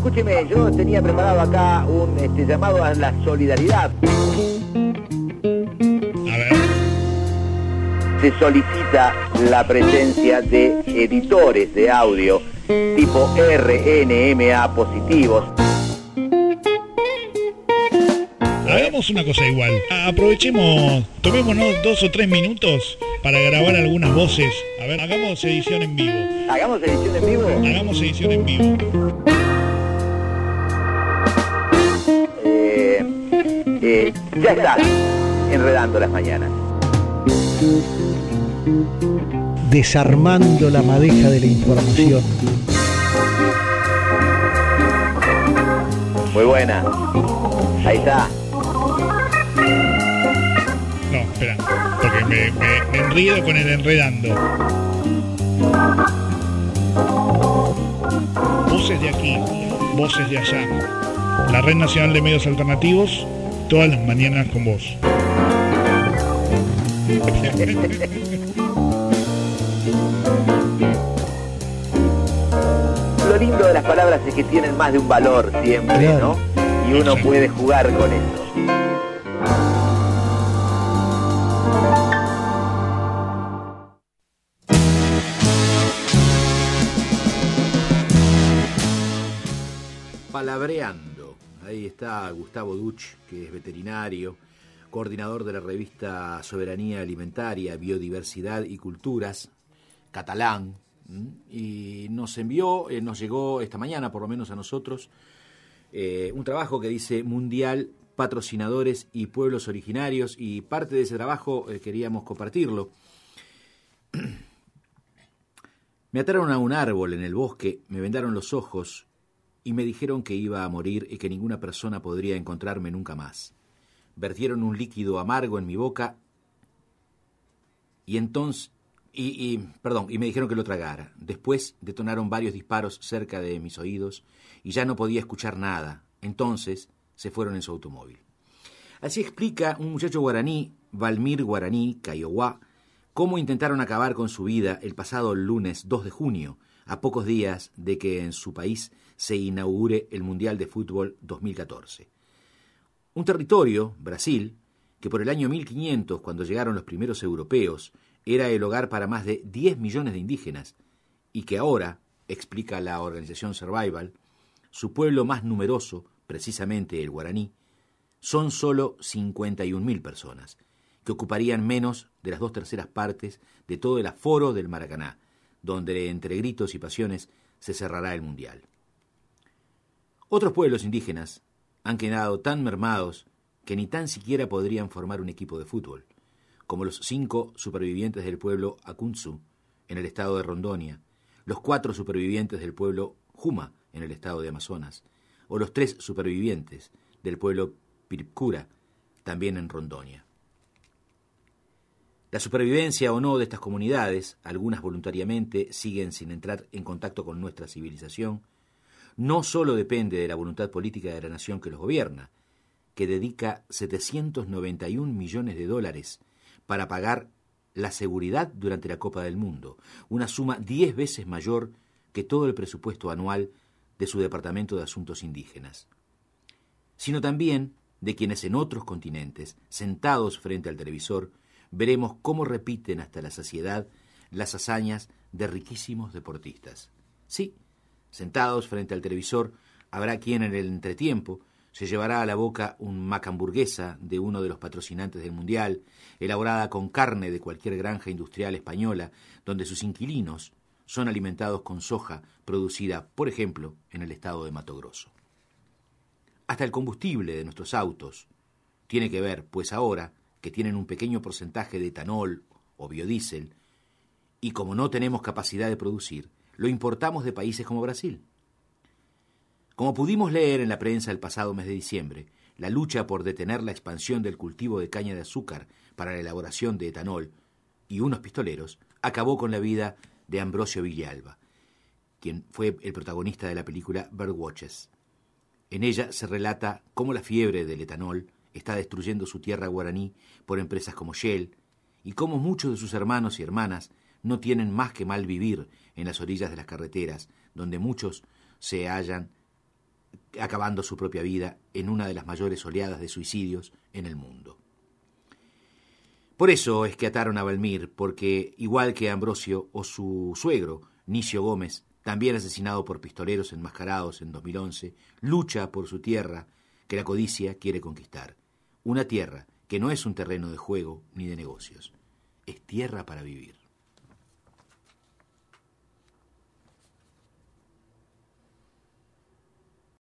escúcheme, yo tenía preparado acá un llamado a la solidaridad. A ver. Se solicita la presencia de editores de audio tipo RNMA positivos. Hagamos una cosa igual. Aprovechemos, tomémonos 2 o 3 minutos para grabar algunas voces. A ver, hagamos edición en vivo. ¿Hagamos edición en vivo? Hagamos edición en vivo. Ya está, enredando las mañanas. Desarmando la madeja de la información. Muy buena. Ahí está. No, espera, porque me enredo con el enredando. Voces de aquí, voces de allá. La Red Nacional de Medios Alternativos, todas las mañanas con vos. Lo lindo de las palabras es que tienen más de un valor siempre, claro, ¿no? Y uno puede jugar con eso. Palabreando. Ahí está Gustavo Duch, que es veterinario, coordinador de la revista Soberanía Alimentaria, Biodiversidad y Culturas, catalán, y nos llegó esta mañana, por lo menos a nosotros, un trabajo que dice Mundial, Patrocinadores y Pueblos Originarios, y parte de ese trabajo queríamos compartirlo. Me ataron a un árbol en el bosque, me vendaron los ojos y me dijeron que iba a morir y que ninguna persona podría encontrarme nunca más. Vertieron un líquido amargo en mi boca y me dijeron que lo tragara. Después detonaron varios disparos cerca de mis oídos y ya no podía escuchar nada. Entonces se fueron en su automóvil. Así explica un muchacho guaraní, Valmir Guaraní Kaiowá, cómo intentaron acabar con su vida el pasado lunes 2 de junio, a pocos días de que en su país se inaugure el Mundial de Fútbol 2014. Un territorio, Brasil, que por el año 1500, cuando llegaron los primeros europeos, era el hogar para más de 10 millones de indígenas, y que ahora, explica la organización Survival, su pueblo más numeroso, precisamente el guaraní, son solo 51.000 personas, que ocuparían menos de las 2/3 partes de todo el aforo del Maracaná, donde entre gritos y pasiones se cerrará el Mundial. Otros pueblos indígenas han quedado tan mermados que ni tan siquiera podrían formar un equipo de fútbol, como los 5 supervivientes del pueblo Akuntsu, en el estado de Rondônia, los 4 supervivientes del pueblo Juma, en el estado de Amazonas, o los 3 supervivientes del pueblo Piripcura, también en Rondônia. La supervivencia o no de estas comunidades, algunas voluntariamente siguen sin entrar en contacto con nuestra civilización, no solo depende de la voluntad política de la nación que los gobierna, que dedica 791 millones de dólares para pagar la seguridad durante la Copa del Mundo, una suma 10 veces mayor que todo el presupuesto anual de su Departamento de Asuntos Indígenas, sino también de quienes en otros continentes, sentados frente al televisor, veremos cómo repiten hasta la saciedad las hazañas de riquísimos deportistas. Sí, sentados frente al televisor, habrá quien en el entretiempo se llevará a la boca un machamburguesa de uno de los patrocinantes del Mundial, elaborada con carne de cualquier granja industrial española, donde sus inquilinos son alimentados con soja producida, por ejemplo, en el estado de Mato Grosso. Hasta el combustible de nuestros autos tiene que ver, pues ahora, que tienen un pequeño porcentaje de etanol o biodiesel, y como no tenemos capacidad de producir, lo importamos de países como Brasil. Como pudimos leer en la prensa el pasado mes de diciembre, la lucha por detener la expansión del cultivo de caña de azúcar para la elaboración de etanol y unos pistoleros acabó con la vida de Ambrosio Villalba, quien fue el protagonista de la película Birdwatches. En ella se relata cómo la fiebre del etanol está destruyendo su tierra guaraní por empresas como Shell y cómo muchos de sus hermanos y hermanas no tienen más que mal vivir en las orillas de las carreteras, donde muchos se hallan acabando su propia vida en una de las mayores oleadas de suicidios en el mundo. Por eso es que ataron a Valmir, porque, igual que Ambrosio o su suegro, Nicio Gómez, también asesinado por pistoleros enmascarados en 2011, lucha por su tierra que la codicia quiere conquistar. Una tierra que no es un terreno de juego ni de negocios, es tierra para vivir.